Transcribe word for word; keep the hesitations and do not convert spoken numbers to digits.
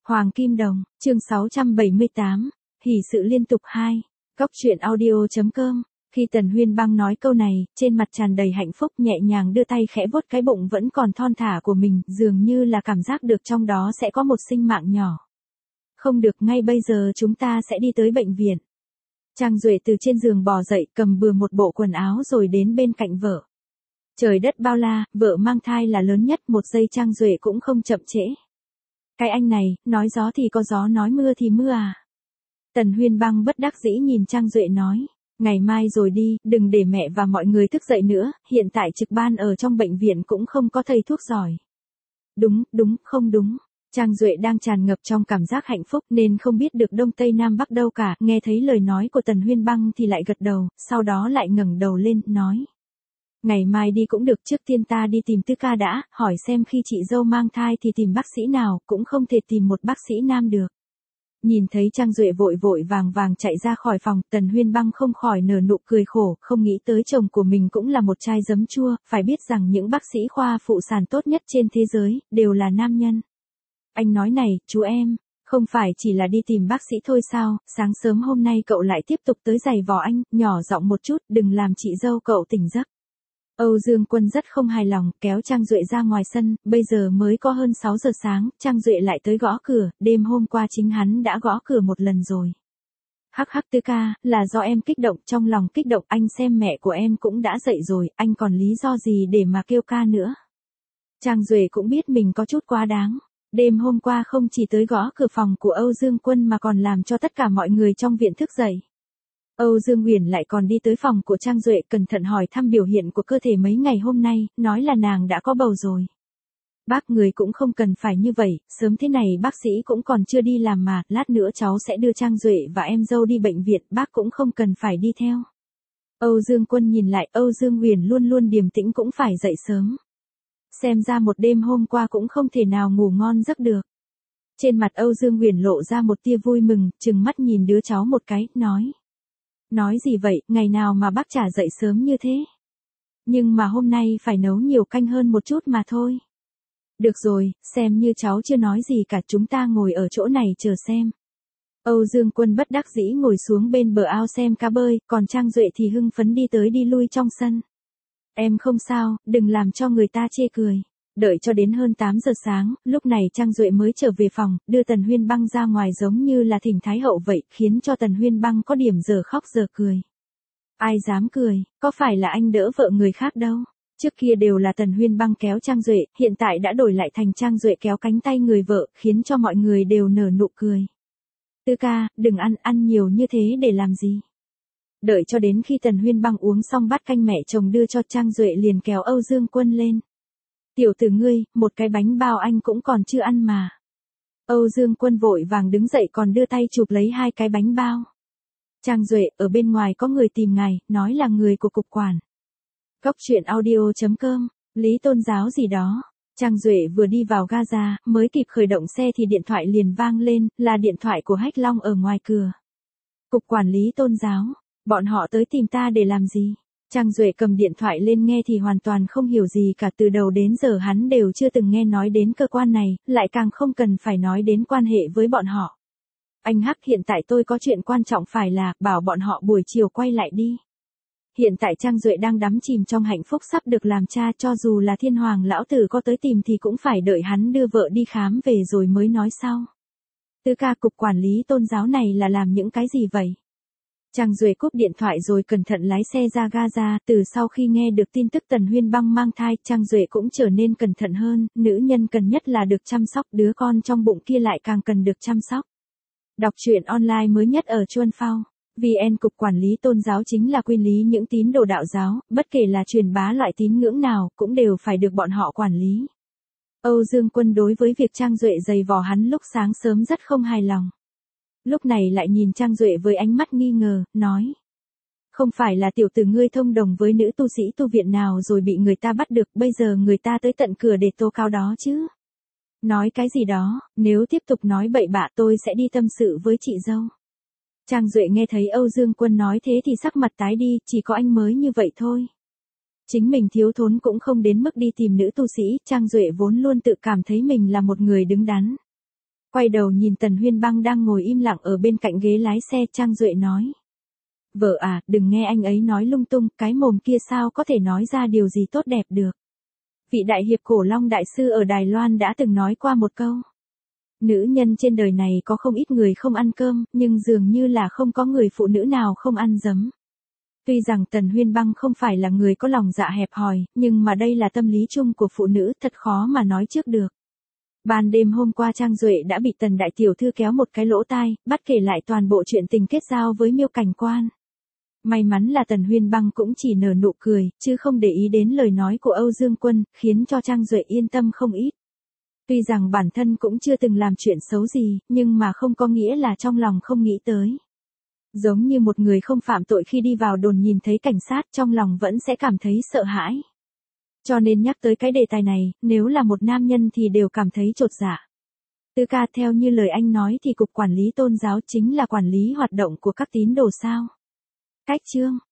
Hoàng Kim Đồng, chương sáu trăm bảy mươi tám, hỷ sự liên tục hai, góc truyện audio.com. Khi Tần Huyên Băng nói câu này, trên mặt tràn đầy hạnh phúc, nhẹ nhàng đưa tay khẽ vuốt cái bụng vẫn còn thon thả của mình, dường như là cảm giác được trong đó sẽ có một sinh mạng nhỏ. Không được, ngay bây giờ chúng ta sẽ đi tới bệnh viện. Trang Duệ từ trên giường bò dậy, cầm bừa một bộ quần áo rồi đến bên cạnh vợ. Trời đất bao la, vợ mang thai là lớn nhất, một giây Trang Duệ cũng không chậm trễ. Cái anh này, nói gió thì có gió, nói mưa thì mưa à. Tần Huyên Băng bất đắc dĩ nhìn Trang Duệ nói, ngày mai rồi đi, đừng để mẹ và mọi người thức dậy nữa, hiện tại trực ban ở trong bệnh viện cũng không có thầy thuốc giỏi. Đúng, đúng, không đúng. Trang Duệ đang tràn ngập trong cảm giác hạnh phúc nên không biết được Đông Tây Nam Bắc đâu cả, nghe thấy lời nói của Tần Huyên Băng thì lại gật đầu, sau đó lại ngẩng đầu lên, nói. Ngày mai đi cũng được, trước tiên ta đi tìm Tư ca đã, hỏi xem khi chị dâu mang thai thì tìm bác sĩ nào, cũng không thể tìm một bác sĩ nam được. Nhìn thấy Trang Duệ vội vội vàng vàng chạy ra khỏi phòng, Tần Huyên Băng không khỏi nở nụ cười khổ, không nghĩ tới chồng của mình cũng là một chai giấm chua, phải biết rằng những bác sĩ khoa phụ sản tốt nhất trên thế giới, đều là nam nhân. Anh nói này, chú em, không phải chỉ là đi tìm bác sĩ thôi sao, sáng sớm hôm nay cậu lại tiếp tục tới giày vò anh, nhỏ giọng một chút, đừng làm chị dâu cậu tỉnh giấc. Âu Dương Quân rất không hài lòng, kéo Trang Duệ ra ngoài sân, bây giờ mới có hơn sáu giờ sáng, Trang Duệ lại tới gõ cửa, đêm hôm qua chính hắn đã gõ cửa một lần rồi. Hắc hắc Tư ca, là do em kích động, trong lòng kích động, anh xem mẹ của em cũng đã dậy rồi, anh còn lý do gì để mà kêu ca nữa. Trang Duệ cũng biết mình có chút quá đáng, đêm hôm qua không chỉ tới gõ cửa phòng của Âu Dương Quân mà còn làm cho tất cả mọi người trong viện thức dậy. Âu Dương Huyền lại còn đi tới phòng của Trang Duệ, cẩn thận hỏi thăm biểu hiện của cơ thể mấy ngày hôm nay, nói là nàng đã có bầu rồi. Bác người cũng không cần phải như vậy, sớm thế này bác sĩ cũng còn chưa đi làm mà, lát nữa cháu sẽ đưa Trang Duệ và em dâu đi bệnh viện, bác cũng không cần phải đi theo. Âu Dương Quân nhìn lại, Âu Dương Huyền luôn luôn điềm tĩnh cũng phải dậy sớm. Xem ra một đêm hôm qua cũng không thể nào ngủ ngon giấc được. Trên mặt Âu Dương Huyền lộ ra một tia vui mừng, trừng mắt nhìn đứa cháu một cái, nói. Nói gì vậy, ngày nào mà bác trả dậy sớm như thế? Nhưng mà hôm nay phải nấu nhiều canh hơn một chút mà thôi. Được rồi, xem như cháu chưa nói gì cả, chúng ta ngồi ở chỗ này chờ xem. Âu Dương Quân bất đắc dĩ ngồi xuống bên bờ ao xem cá bơi, còn Trang Duệ thì hưng phấn đi tới đi lui trong sân. Em không sao, đừng làm cho người ta chê cười. Đợi cho đến hơn tám giờ sáng, lúc này Trang Duệ mới trở về phòng, đưa Tần Huyên Băng ra ngoài giống như là thỉnh thái hậu vậy, khiến cho Tần Huyên Băng có điểm giờ khóc giờ cười. Ai dám cười, có phải là anh đỡ vợ người khác đâu. Trước kia đều là Tần Huyên Băng kéo Trang Duệ, hiện tại đã đổi lại thành Trang Duệ kéo cánh tay người vợ, khiến cho mọi người đều nở nụ cười. Tư ca, đừng ăn, ăn nhiều như thế để làm gì. Đợi cho đến khi Tần Huyên Băng uống xong bát canh mẹ chồng đưa cho, Trang Duệ liền kéo Âu Dương Quân lên. Tiểu tử ngươi, một cái bánh bao anh cũng còn chưa ăn mà. Âu Dương Quân vội vàng đứng dậy còn đưa tay chụp lấy hai cái bánh bao. Trang Duệ, ở bên ngoài có người tìm ngài, nói là người của cục quản. Góc truyện audio.com, Lý Tôn Giáo gì đó. Trang Duệ vừa đi vào Gaza, mới kịp khởi động xe thì điện thoại liền vang lên, là điện thoại của Hách Long ở ngoài cửa. Cục quản lý Tôn Giáo, bọn họ tới tìm ta để làm gì? Trang Duệ cầm điện thoại lên nghe thì hoàn toàn không hiểu gì cả, từ đầu đến giờ hắn đều chưa từng nghe nói đến cơ quan này, lại càng không cần phải nói đến quan hệ với bọn họ. Anh Hắc, hiện tại tôi có chuyện quan trọng phải là, bảo bọn họ buổi chiều quay lại đi. Hiện tại Trang Duệ đang đắm chìm trong hạnh phúc sắp được làm cha, cho dù là Thiên Hoàng lão tử có tới tìm thì cũng phải đợi hắn đưa vợ đi khám về rồi mới nói sau. Tư ca, cục quản lý Tôn Giáo này là làm những cái gì vậy? Trang Duệ cúp điện thoại rồi cẩn thận lái xe ra Gaza, từ sau khi nghe được tin tức Tần Huyên Băng mang thai, Trang Duệ cũng trở nên cẩn thận hơn, nữ nhân cần nhất là được chăm sóc, đứa con trong bụng kia lại càng cần được chăm sóc. Đọc truyện online mới nhất ở Chuan Phao. vê en Cục quản lý Tôn Giáo chính là quản lý những tín đồ đạo giáo, bất kể là truyền bá loại tín ngưỡng nào, cũng đều phải được bọn họ quản lý. Âu Dương Quân đối với việc Trang Duệ giày vò hắn lúc sáng sớm rất không hài lòng. Lúc này lại nhìn Trang Duệ với ánh mắt nghi ngờ, nói. Không phải là tiểu tử ngươi thông đồng với nữ tu sĩ tu viện nào rồi bị người ta bắt được, bây giờ người ta tới tận cửa để tố cáo đó chứ. Nói cái gì đó, nếu tiếp tục nói bậy bạ tôi sẽ đi tâm sự với chị dâu. Trang Duệ nghe thấy Âu Dương Quân nói thế thì sắc mặt tái đi, chỉ có anh mới như vậy thôi. Chính mình thiếu thốn cũng không đến mức đi tìm nữ tu sĩ, Trang Duệ vốn luôn tự cảm thấy mình là một người đứng đắn. Quay đầu nhìn Tần Huyên Băng đang ngồi im lặng ở bên cạnh ghế lái xe, Trang Duệ nói. Vợ à, đừng nghe anh ấy nói lung tung, cái mồm kia sao có thể nói ra điều gì tốt đẹp được. Vị đại hiệp cổ long đại sư ở Đài Loan đã từng nói qua một câu. Nữ nhân trên đời này có không ít người không ăn cơm, nhưng dường như là không có người phụ nữ nào không ăn giấm. Tuy rằng Tần Huyên Băng không phải là người có lòng dạ hẹp hòi, nhưng mà đây là tâm lý chung của phụ nữ, thật khó mà nói trước được. Ban đêm hôm qua Trang Duệ đã bị Tần đại tiểu thư kéo một cái lỗ tai, bắt kể lại toàn bộ chuyện tình kết giao với Miêu Cảnh Quan. May mắn là Tần Huyên Băng cũng chỉ nở nụ cười, chứ không để ý đến lời nói của Âu Dương Quân, khiến cho Trang Duệ yên tâm không ít. Tuy rằng bản thân cũng chưa từng làm chuyện xấu gì, nhưng mà không có nghĩa là trong lòng không nghĩ tới. Giống như một người không phạm tội khi đi vào đồn nhìn thấy cảnh sát, trong lòng vẫn sẽ cảm thấy sợ hãi. Cho nên nhắc tới cái đề tài này, nếu là một nam nhân thì đều cảm thấy chột dạ. Tư ca, theo như lời anh nói thì Cục Quản lý Tôn giáo chính là quản lý hoạt động của các tín đồ sao? Cách chương